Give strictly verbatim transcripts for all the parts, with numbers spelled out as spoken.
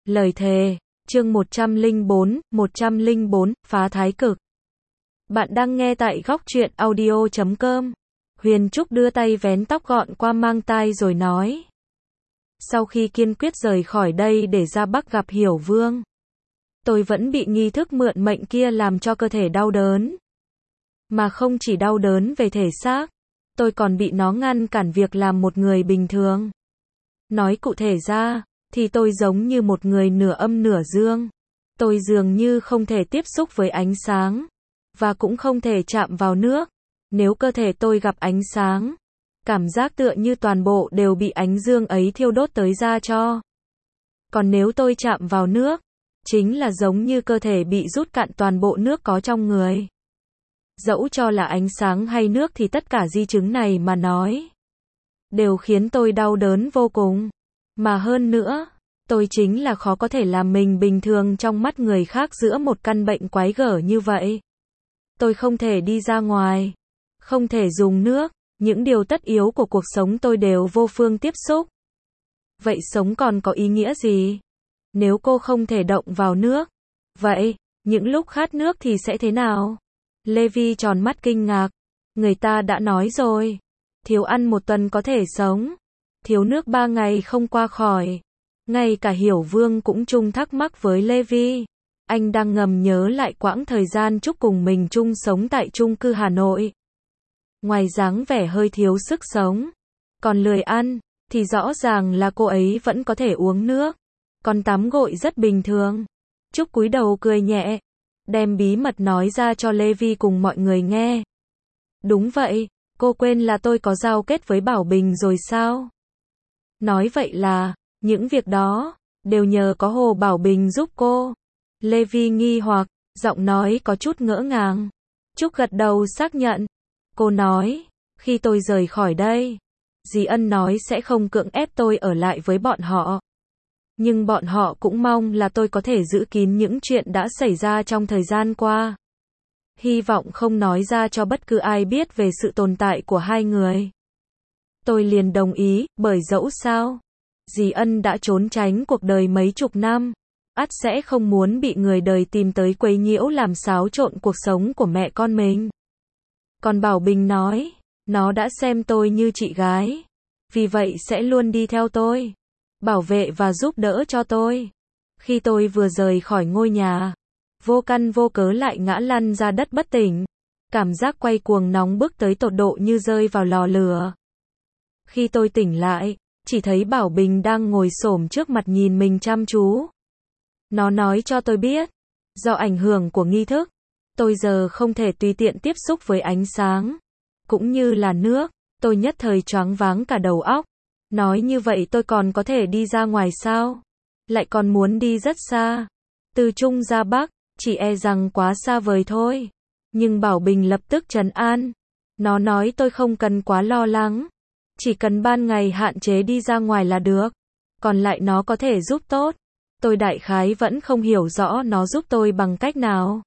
Lời thề, chương một trăm lẻ bốn, một trăm lẻ bốn, phá thái cực. Bạn đang nghe tại góc truyện audio chấm com. Huyền Trúc đưa tay vén tóc gọn qua mang tai rồi nói. Sau khi kiên quyết rời khỏi đây để ra Bắc gặp Hiểu Vương, tôi vẫn bị nghi thức mượn mệnh kia làm cho cơ thể đau đớn. Mà không chỉ đau đớn về thể xác, tôi còn bị nó ngăn cản việc làm một người bình thường. Nói cụ thể ra, thì tôi giống như một người nửa âm nửa dương. Tôi dường như không thể tiếp xúc với ánh sáng, và cũng không thể chạm vào nước. Nếu cơ thể tôi gặp ánh sáng, cảm giác tựa như toàn bộ đều bị ánh dương ấy thiêu đốt tới da cho. Còn nếu tôi chạm vào nước, chính là giống như cơ thể bị rút cạn toàn bộ nước có trong người. Dẫu cho là ánh sáng hay nước thì tất cả di chứng này mà nói, đều khiến tôi đau đớn vô cùng. Mà hơn nữa, tôi chính là khó có thể làm mình bình thường trong mắt người khác giữa một căn bệnh quái gở như vậy. Tôi không thể đi ra ngoài, không thể dùng nước, những điều tất yếu của cuộc sống tôi đều vô phương tiếp xúc. Vậy sống còn có ý nghĩa gì? Nếu cô không thể động vào nước, vậy, những lúc khát nước thì sẽ thế nào? Levi tròn mắt kinh ngạc. Người ta đã nói rồi, thiếu ăn một tuần có thể sống, thiếu nước ba ngày không qua khỏi. Ngay cả Hiểu Vương cũng chung thắc mắc với Levi. Anh đang ngầm nhớ lại quãng thời gian Trúc cùng mình chung sống tại chung cư Hà Nội. Ngoài dáng vẻ hơi thiếu sức sống, còn lười ăn, thì rõ ràng là cô ấy vẫn có thể uống nước, còn tắm gội rất bình thường. Trúc cúi đầu cười nhẹ, đem bí mật nói ra cho Levi cùng mọi người nghe. Đúng vậy, cô quên là tôi có giao kết với Bảo Bình rồi sao? Nói vậy là, những việc đó, đều nhờ có Hồ Bảo Bình giúp cô. Levi nghi hoặc, giọng nói có chút ngỡ ngàng. Trúc gật đầu xác nhận. Cô nói, khi tôi rời khỏi đây, dì Ân nói sẽ không cưỡng ép tôi ở lại với bọn họ. Nhưng bọn họ cũng mong là tôi có thể giữ kín những chuyện đã xảy ra trong thời gian qua. Hy vọng không nói ra cho bất cứ ai biết về sự tồn tại của hai người. Tôi liền đồng ý, bởi dẫu sao, dì Ân đã trốn tránh cuộc đời mấy chục năm, ắt sẽ không muốn bị người đời tìm tới quấy nhiễu làm xáo trộn cuộc sống của mẹ con mình. Còn Bảo Bình nói, nó đã xem tôi như chị gái, vì vậy sẽ luôn đi theo tôi, bảo vệ và giúp đỡ cho tôi. Khi tôi vừa rời khỏi ngôi nhà, vô căn vô cớ lại ngã lăn ra đất bất tỉnh. Cảm giác quay cuồng nóng bức tới tột độ như rơi vào lò lửa. Khi tôi tỉnh lại, chỉ thấy Bảo Bình đang ngồi xổm trước mặt nhìn mình chăm chú. Nó nói cho tôi biết, do ảnh hưởng của nghi thức, tôi giờ không thể tùy tiện tiếp xúc với ánh sáng, cũng như là nước. Tôi nhất thời choáng váng cả đầu óc. Nói như vậy tôi còn có thể đi ra ngoài sao? Lại còn muốn đi rất xa. Từ Trung ra Bắc, chỉ e rằng quá xa vời thôi. Nhưng Bảo Bình lập tức trấn an. Nó nói tôi không cần quá lo lắng. Chỉ cần ban ngày hạn chế đi ra ngoài là được. Còn lại nó có thể giúp tốt. Tôi đại khái vẫn không hiểu rõ nó giúp tôi bằng cách nào.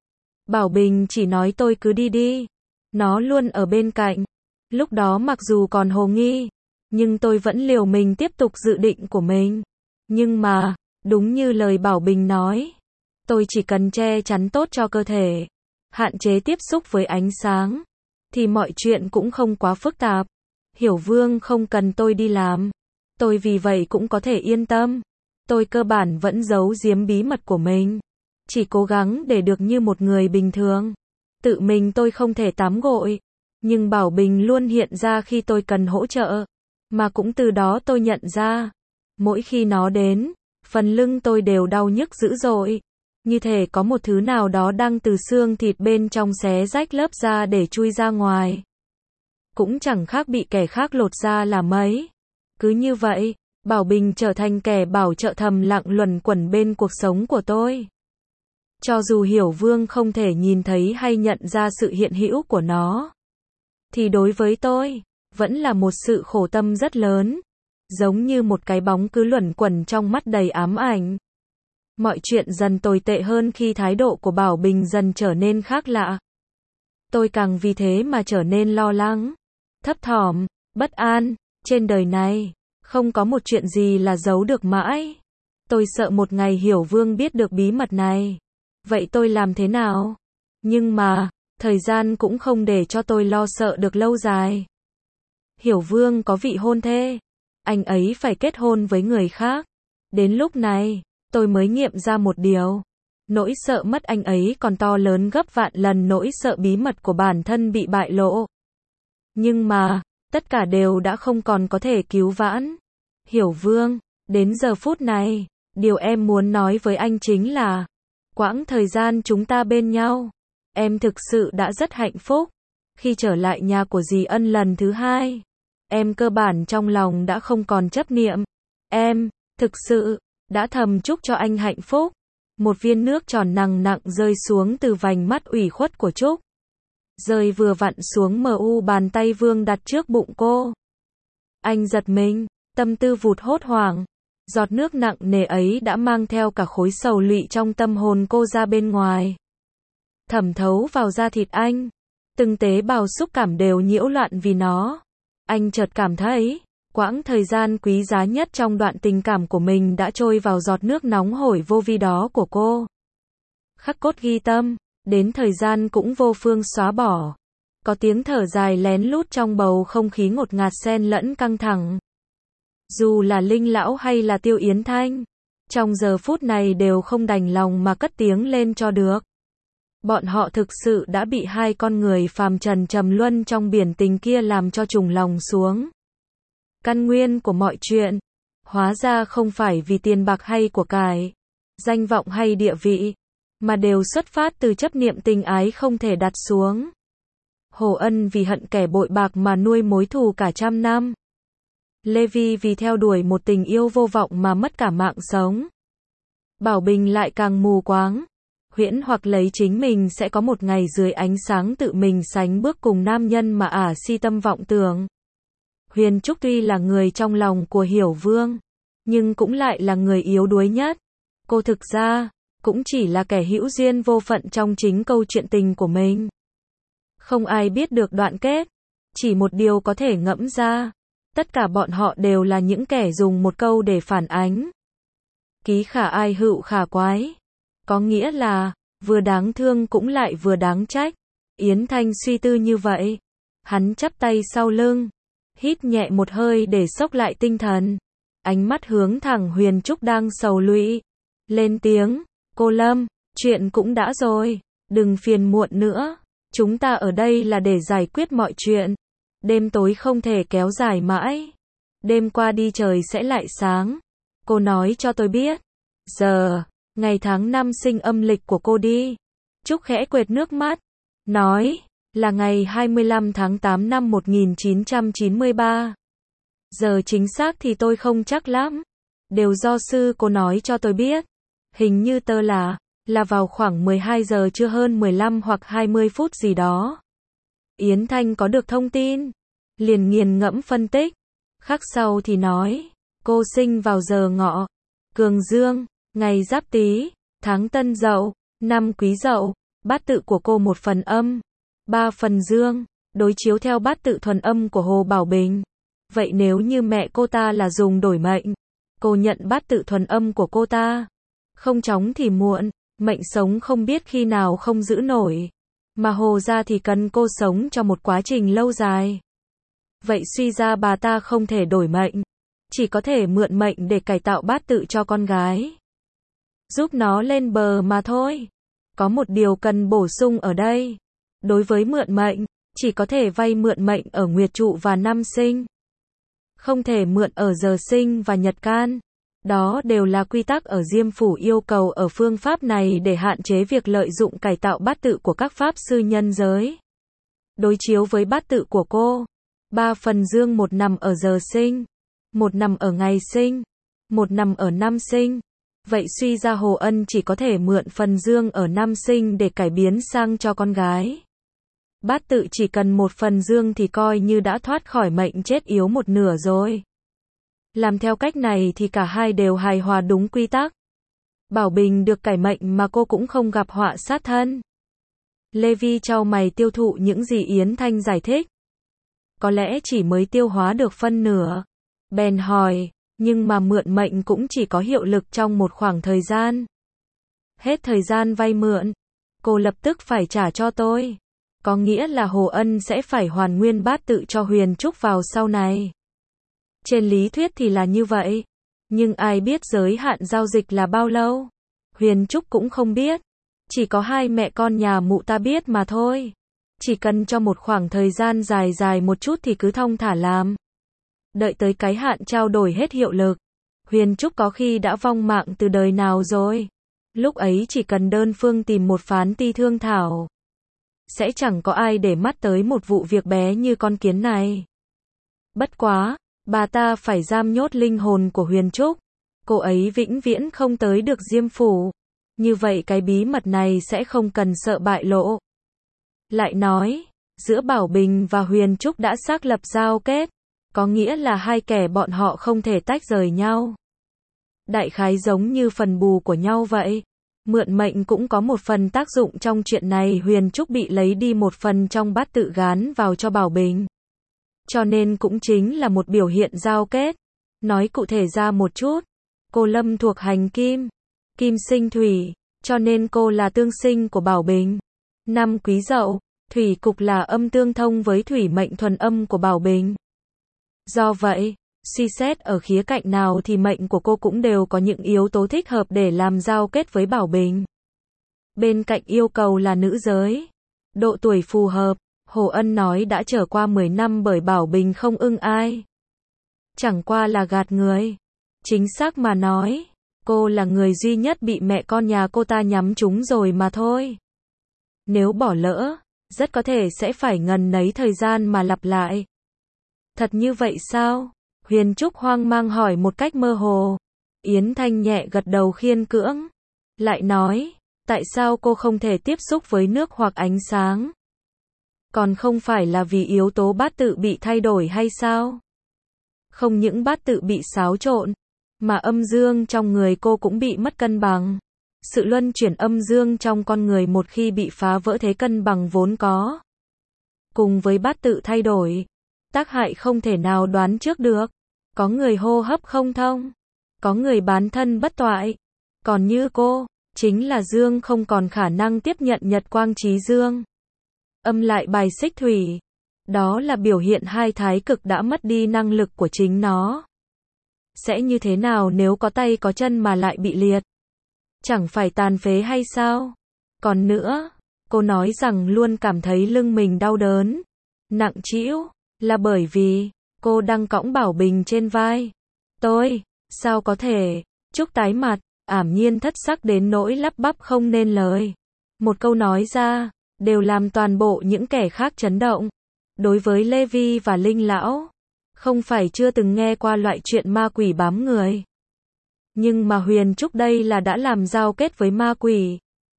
Bảo Bình chỉ nói tôi cứ đi đi. Nó luôn ở bên cạnh. Lúc đó mặc dù còn hồ nghi, nhưng tôi vẫn liều mình tiếp tục dự định của mình. Nhưng mà, đúng như lời Bảo Bình nói, tôi chỉ cần che chắn tốt cho cơ thể, hạn chế tiếp xúc với ánh sáng, thì mọi chuyện cũng không quá phức tạp. Hiểu Vương không cần tôi đi làm, tôi vì vậy cũng có thể yên tâm. Tôi cơ bản vẫn giấu giếm bí mật của mình, chỉ cố gắng để được như một người bình thường. Tự mình tôi không thể tắm gội, nhưng Bảo Bình luôn hiện ra khi tôi cần hỗ trợ. Mà cũng từ đó tôi nhận ra, mỗi khi nó đến, phần lưng tôi đều đau nhức dữ dội. Như thể có một thứ nào đó đang từ xương thịt bên trong xé rách lớp da để chui ra ngoài. Cũng chẳng khác bị kẻ khác lột da là mấy. Cứ như vậy, Bảo Bình trở thành kẻ bảo trợ thầm lặng luẩn quẩn bên cuộc sống của tôi. Cho dù Hiểu Vương không thể nhìn thấy hay nhận ra sự hiện hữu của nó, thì đối với tôi, vẫn là một sự khổ tâm rất lớn. Giống như một cái bóng cứ luẩn quẩn trong mắt đầy ám ảnh. Mọi chuyện dần tồi tệ hơn khi thái độ của Bảo Bình dần trở nên khác lạ. Tôi càng vì thế mà trở nên lo lắng, thấp thỏm, bất an. Trên đời này, không có một chuyện gì là giấu được mãi. Tôi sợ một ngày Hiểu Vương biết được bí mật này. Vậy tôi làm thế nào? Nhưng mà, thời gian cũng không để cho tôi lo sợ được lâu dài. Hiểu Vương có vị hôn thê. Anh ấy phải kết hôn với người khác. Đến lúc này, tôi mới nghiệm ra một điều. Nỗi sợ mất anh ấy còn to lớn gấp vạn lần nỗi sợ bí mật của bản thân bị bại lộ. Nhưng mà, tất cả đều đã không còn có thể cứu vãn. Hiểu Vương, đến giờ phút này, điều em muốn nói với anh chính là, quãng thời gian chúng ta bên nhau, em thực sự đã rất hạnh phúc. Khi trở lại nhà của dì Ân lần thứ hai, em cơ bản trong lòng đã không còn chấp niệm. Em, thực sự, đã thầm chúc cho anh hạnh phúc. Một viên nước tròn nặng nặng rơi xuống từ vành mắt ủy khuất của Trúc. Rơi vừa vặn xuống mờ u bàn tay Vương đặt trước bụng cô. Anh giật mình, tâm tư vụt hốt hoảng. Giọt nước nặng nề ấy đã mang theo cả khối sầu lụy trong tâm hồn cô ra bên ngoài. Thẩm thấu vào da thịt anh. Từng tế bào xúc cảm đều nhiễu loạn vì nó. Anh chợt cảm thấy, quãng thời gian quý giá nhất trong đoạn tình cảm của mình đã trôi vào giọt nước nóng hổi vô vi đó của cô. Khắc cốt ghi tâm, đến thời gian cũng vô phương xóa bỏ. Có tiếng thở dài lén lút trong bầu không khí ngột ngạt xen lẫn căng thẳng. Dù là Linh Lão hay là Tiêu Yến Thanh, trong giờ phút này đều không đành lòng mà cất tiếng lên cho được. Bọn họ thực sự đã bị hai con người phàm trần trầm luân trong biển tình kia làm cho trùng lòng xuống. Căn nguyên của mọi chuyện, hóa ra không phải vì tiền bạc hay của cải, danh vọng hay địa vị, mà đều xuất phát từ chấp niệm tình ái không thể đặt xuống. Hồ Ân vì hận kẻ bội bạc mà nuôi mối thù cả trăm năm. Lê Vi vì theo đuổi một tình yêu vô vọng mà mất cả mạng sống. Bảo Bình lại càng mù quáng, huyễn hoặc lấy chính mình sẽ có một ngày dưới ánh sáng tự mình sánh bước cùng nam nhân mà ả si tâm vọng tưởng. Huyền Trúc tuy là người trong lòng của Hiểu Vương, nhưng cũng lại là người yếu đuối nhất. Cô thực ra, cũng chỉ là kẻ hữu duyên vô phận trong chính câu chuyện tình của mình. Không ai biết được đoạn kết, chỉ một điều có thể ngẫm ra. Tất cả bọn họ đều là những kẻ dùng một câu để phản ánh. Ký khả ai hữu khả quái. Có nghĩa là, vừa đáng thương cũng lại vừa đáng trách. Yến Thanh suy tư như vậy. Hắn chắp tay sau lưng, hít nhẹ một hơi để xốc lại tinh thần. Ánh mắt hướng thẳng Huyền Trúc đang sầu lụy. Lên tiếng, cô Lâm, chuyện cũng đã rồi, đừng phiền muộn nữa. Chúng ta ở đây là để giải quyết mọi chuyện. Đêm tối không thể kéo dài mãi. Đêm qua đi trời sẽ lại sáng. Cô nói cho tôi biết. Giờ, ngày tháng năm sinh âm lịch của cô đi. Trúc khẽ quệt nước mắt. Nói, là ngày hai mươi lăm tháng tám năm một nghìn chín trăm chín mươi ba. Giờ chính xác thì tôi không chắc lắm. Đều do sư cô nói cho tôi biết. Hình như tơ là, là vào khoảng mười hai giờ trưa hơn mười lăm hoặc hai mươi phút gì đó. Yến Thanh có được thông tin, liền nghiền ngẫm phân tích, khắc sau thì nói, cô sinh vào giờ Ngọ, Cường Dương, ngày Giáp Tý, tháng Tân Dậu, năm Quý Dậu, bát tự của cô một phần âm, ba phần dương, đối chiếu theo bát tự thuần âm của Hồ Bảo Bình. Vậy nếu như mẹ cô ta là dùng đổi mệnh, cô nhận bát tự thuần âm của cô ta, không chóng thì muộn, mệnh sống không biết khi nào không giữ nổi. Mà Hồ ra thì cần cô sống cho một quá trình lâu dài. Vậy suy ra bà ta không thể đổi mệnh, chỉ có thể mượn mệnh để cải tạo bát tự cho con gái, giúp nó lên bờ mà thôi. Có một điều cần bổ sung ở đây. Đối với mượn mệnh, chỉ có thể vay mượn mệnh ở nguyệt trụ và năm sinh. Không thể mượn ở giờ sinh và nhật can. Đó đều là quy tắc ở Diêm Phủ yêu cầu ở phương pháp này để hạn chế việc lợi dụng cải tạo bát tự của các pháp sư nhân giới. Đối chiếu với bát tự của cô, ba phần dương một nằm ở giờ sinh, một nằm ở ngày sinh, một nằm ở năm sinh. Vậy suy ra Hồ Ân chỉ có thể mượn phần dương ở năm sinh để cải biến sang cho con gái. Bát tự chỉ cần một phần dương thì coi như đã thoát khỏi mệnh chết yếu một nửa rồi. Làm theo cách này thì cả hai đều hài hòa đúng quy tắc. Bảo Bình được cải mệnh mà cô cũng không gặp họa sát thân. Lê Vi chau mày tiêu thụ những gì Yến Thanh giải thích. Có lẽ chỉ mới tiêu hóa được phân nửa. Bèn hỏi, Nhưng mà mượn mệnh cũng chỉ có hiệu lực trong một khoảng thời gian. Hết thời gian vay mượn, cô lập tức phải trả cho tôi. Có nghĩa là Hồ Ân sẽ phải hoàn nguyên bát tự cho Huyền Trúc vào sau này. Trên lý thuyết thì là như vậy. Nhưng ai biết giới hạn giao dịch là bao lâu? Huyền Trúc cũng không biết. Chỉ có hai mẹ con nhà mụ ta biết mà thôi. Chỉ cần cho một khoảng thời gian dài dài một chút thì cứ thong thả làm. Đợi tới cái hạn trao đổi hết hiệu lực. Huyền Trúc có khi đã vong mạng từ đời nào rồi. Lúc ấy chỉ cần đơn phương tìm một phán ti thương thảo. Sẽ chẳng có ai để mắt tới một vụ việc bé như con kiến này. Bất quá, bà ta phải giam nhốt linh hồn của Huyền Trúc. Cô ấy vĩnh viễn không tới được Diêm Phủ. Như vậy cái bí mật này sẽ không cần sợ bại lộ. Lại nói, giữa Bảo Bình và Huyền Trúc đã xác lập giao kết. Có nghĩa là hai kẻ bọn họ không thể tách rời nhau. Đại khái giống như phần bù của nhau vậy. Mượn mệnh cũng có một phần tác dụng trong chuyện này. Huyền Trúc bị lấy đi một phần trong bát tự gán vào cho Bảo Bình. Cho nên cũng chính là một biểu hiện giao kết. Nói cụ thể ra một chút. Cô Lâm thuộc hành kim. Kim sinh thủy. Cho nên cô là tương sinh của Bảo Bình. Năm Quý Dậu, thủy cục là âm tương thông với thủy mệnh thuần âm của Bảo Bình. Do vậy, suy xét ở khía cạnh nào thì mệnh của cô cũng đều có những yếu tố thích hợp để làm giao kết với Bảo Bình. Bên cạnh yêu cầu là nữ giới. Độ tuổi phù hợp, Hồ Ân nói đã trở qua mười năm bởi Bảo Bình không ưng ai. Chẳng qua là gạt người. Chính xác mà nói, cô là người duy nhất bị mẹ con nhà cô ta nhắm trúng rồi mà thôi. Nếu bỏ lỡ, rất có thể sẽ phải ngần nấy thời gian mà lặp lại. Thật như vậy sao? Huyền Trúc hoang mang hỏi một cách mơ hồ. Yến Thanh nhẹ gật đầu khiên cưỡng. Lại nói, tại sao cô không thể tiếp xúc với nước hoặc ánh sáng? Còn không phải là vì yếu tố bát tự bị thay đổi hay sao? Không những bát tự bị xáo trộn, mà âm dương trong người cô cũng bị mất cân bằng. Sự luân chuyển âm dương trong con người một khi bị phá vỡ thế cân bằng vốn có. Cùng với bát tự thay đổi, tác hại không thể nào đoán trước được. Có người hô hấp không thông, có người bán thân bất toại. Còn như cô, chính là dương không còn khả năng tiếp nhận nhật quang trí dương. Âm lại bài xích thủy. Đó là biểu hiện hai thái cực đã mất đi năng lực của chính nó. Sẽ như thế nào nếu có tay có chân mà lại bị liệt? Chẳng phải tàn phế hay sao? Còn nữa, cô nói rằng luôn cảm thấy lưng mình đau đớn, nặng trĩu, là bởi vì cô đang cõng Bảo Bình trên vai. Tôi, sao có thể? Trúc tái mặt, ảm nhiên thất sắc đến nỗi lắp bắp không nên lời. Một câu nói ra, đều làm toàn bộ những kẻ khác chấn động. Đối với Lê Vi và Linh Lão, không phải chưa từng nghe qua loại chuyện ma quỷ bám người. Nhưng mà Huyền Trúc đây là đã làm giao kết với ma quỷ.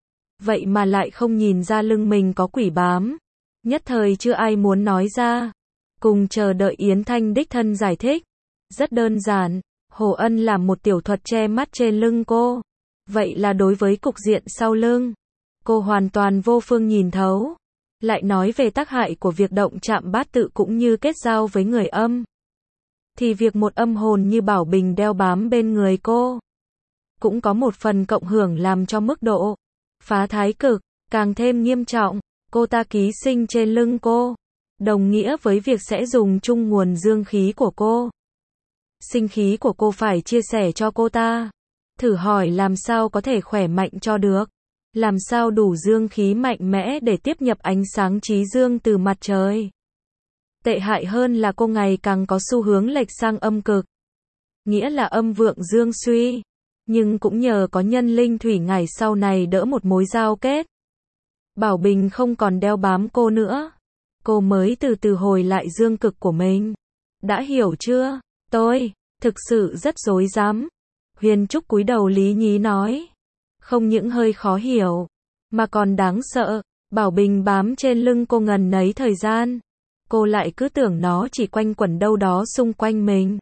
Vậy mà lại không nhìn ra lưng mình có quỷ bám. Nhất thời chưa ai muốn nói ra. Cùng chờ đợi Yến Thanh đích thân giải thích. Rất đơn giản, Hồ Ân làm một tiểu thuật che mắt trên lưng cô. Vậy là đối với cục diện sau lưng, cô hoàn toàn vô phương nhìn thấu. Lại nói về tác hại của việc động chạm bát tự cũng như kết giao với người âm. Thì việc một âm hồn như Bảo Bình đeo bám bên người cô, cũng có một phần cộng hưởng làm cho mức độ phá thái cực càng thêm nghiêm trọng. Cô ta ký sinh trên lưng cô, đồng nghĩa với việc sẽ dùng chung nguồn dương khí của cô. Sinh khí của cô phải chia sẻ cho cô ta. Thử hỏi làm sao có thể khỏe mạnh cho được? Làm sao đủ dương khí mạnh mẽ để tiếp nhập ánh sáng trí dương từ mặt trời? Tệ hại hơn là cô ngày càng có xu hướng lệch sang âm cực. Nghĩa là âm vượng dương suy. Nhưng cũng nhờ có nhân linh thủy ngày sau này đỡ một mối giao kết. Bảo Bình không còn đeo bám cô nữa. Cô mới từ từ hồi lại dương cực của mình. Đã hiểu chưa? Tôi, thực sự rất rối rắm. Huyền Trúc cúi đầu lý nhí nói. Không những hơi khó hiểu, mà còn đáng sợ. Bảo Bình bám trên lưng cô ngần nấy thời gian. Cô lại cứ tưởng nó chỉ quanh quẩn đâu đó xung quanh mình.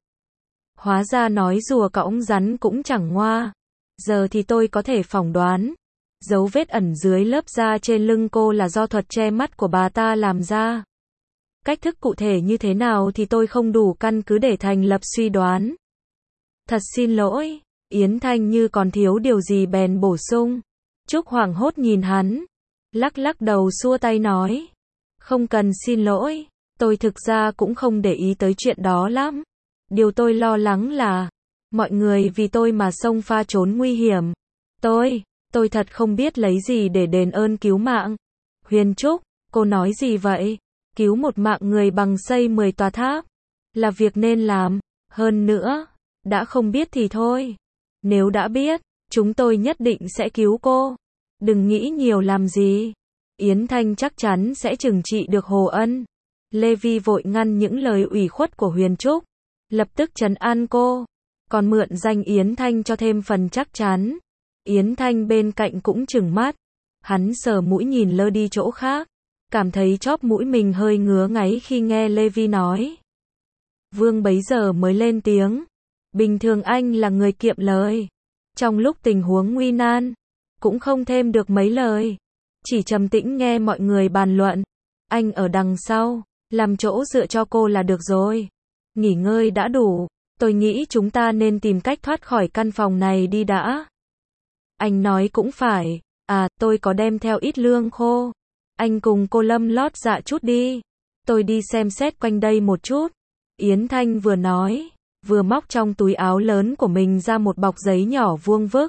Hóa ra nói rùa cõng rắn cũng chẳng ngoa. Giờ thì tôi có thể phỏng đoán. Dấu vết ẩn dưới lớp da trên lưng cô là do thuật che mắt của bà ta làm ra. Cách thức cụ thể như thế nào thì tôi không đủ căn cứ để thành lập suy đoán. Thật xin lỗi, Yến Thanh như còn thiếu điều gì bèn bổ sung. Trúc hoảng hốt nhìn hắn, lắc lắc đầu xua tay nói. Không cần xin lỗi, tôi thực ra cũng không để ý tới chuyện đó lắm. Điều tôi lo lắng là, mọi người vì tôi mà xông pha trốn nguy hiểm. Tôi, tôi thật không biết lấy gì để đền ơn cứu mạng. Huyền Trúc, cô nói gì vậy? Cứu một mạng người bằng xây mười tòa tháp, là việc nên làm. Hơn nữa, đã không biết thì thôi. Nếu đã biết, chúng tôi nhất định sẽ cứu cô. Đừng nghĩ nhiều làm gì. Yến Thanh chắc chắn sẽ trừng trị được Hồ Ân. Lê Vi vội ngăn những lời ủy khuất của Huyền Trúc, lập tức trấn an cô, còn mượn danh Yến Thanh cho thêm phần chắc chắn. Yến Thanh bên cạnh cũng trừng mắt, hắn sờ mũi nhìn lơ đi chỗ khác, cảm thấy chóp mũi mình hơi ngứa ngáy khi nghe Lê Vi nói. Vương bấy giờ mới lên tiếng, bình thường anh là người kiệm lời, trong lúc tình huống nguy nan, cũng không thêm được mấy lời, chỉ trầm tĩnh nghe mọi người bàn luận. Anh ở đằng sau, làm chỗ dựa cho cô là được rồi. Nghỉ ngơi đã đủ, tôi nghĩ chúng ta nên tìm cách thoát khỏi căn phòng này đi đã. Anh nói cũng phải, à, tôi có đem theo ít lương khô. Anh cùng cô Lâm lót dạ chút đi. Tôi đi xem xét quanh đây một chút. Yến Thanh vừa nói, vừa móc trong túi áo lớn của mình ra một bọc giấy nhỏ vuông vức.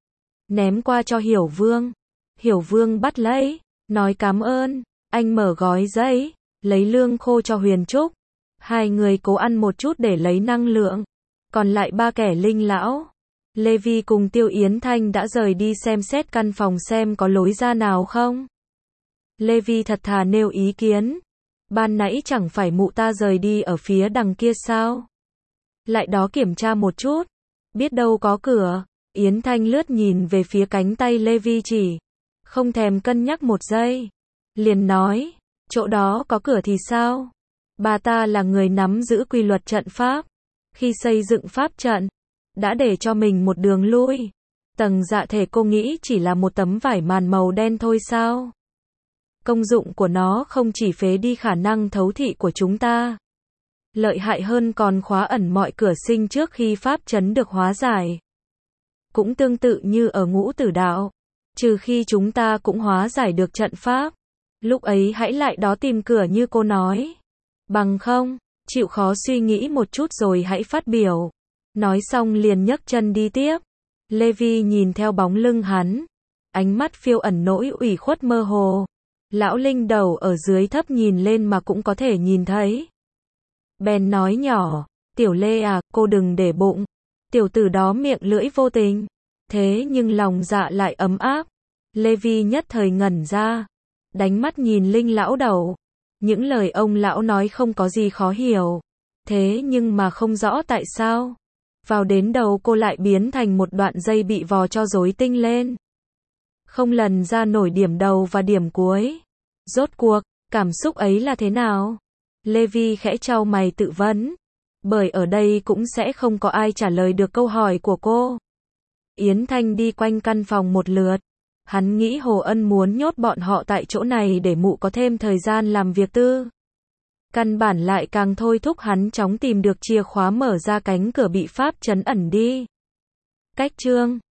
Ném qua cho Hiểu Vương. Hiểu Vương bắt lấy, nói cảm ơn. Anh mở gói giấy, lấy lương khô cho Huyền Trúc. Hai người cố ăn một chút để lấy năng lượng. Còn lại ba kẻ linh lão, Lê Vi cùng Tiêu Yến Thanh đã rời đi xem xét căn phòng xem có lối ra nào không. Lê Vi thật thà nêu ý kiến. Ban nãy chẳng phải mụ ta rời đi ở phía đằng kia sao? Lại đó kiểm tra một chút. Biết đâu có cửa. Yến Thanh lướt nhìn về phía cánh tay Lê Vi chỉ. Không thèm cân nhắc một giây. Liền nói, chỗ đó có cửa thì sao? Bà ta là người nắm giữ quy luật trận pháp. Khi xây dựng pháp trận, đã để cho mình một đường lui. Tầng dạ thể cô nghĩ chỉ là một tấm vải màn màu đen thôi sao? Công dụng của nó không chỉ phế đi khả năng thấu thị của chúng ta. Lợi hại hơn còn khóa ẩn mọi cửa sinh trước khi pháp trấn được hóa giải. Cũng tương tự như ở ngũ tử đạo. Trừ khi chúng ta cũng hóa giải được trận pháp. Lúc ấy hãy lại đó tìm cửa như cô nói. Bằng không, chịu khó suy nghĩ một chút rồi hãy phát biểu. Nói xong liền nhấc chân đi tiếp. Lê Vi nhìn theo bóng lưng hắn. Ánh mắt phiêu ẩn nỗi ủy khuất mơ hồ. Lão Linh đầu ở dưới thấp nhìn lên mà cũng có thể nhìn thấy. Bèn nói nhỏ, Tiểu Lê à, cô đừng để bụng. Tiểu tử đó miệng lưỡi vô tình. Thế nhưng lòng dạ lại ấm áp. Lê Vi nhất thời ngẩn ra. Đánh mắt nhìn Linh lão đầu. Những lời ông lão nói không có gì khó hiểu. Thế nhưng mà không rõ tại sao. Vào đến đầu cô lại biến thành một đoạn dây bị vò cho rối tinh lên. Không lần ra nổi điểm đầu và điểm cuối. Rốt cuộc, cảm xúc ấy là thế nào? Lê Vi khẽ chau mày tự vấn. Bởi ở đây cũng sẽ không có ai trả lời được câu hỏi của cô. Yến Thanh đi quanh căn phòng một lượt. Hắn nghĩ Hồ Ân muốn nhốt bọn họ tại chỗ này để mụ có thêm thời gian làm việc tư. Căn bản lại càng thôi thúc hắn chóng tìm được chìa khóa mở ra cánh cửa bị pháp trấn ẩn đi. Cách chương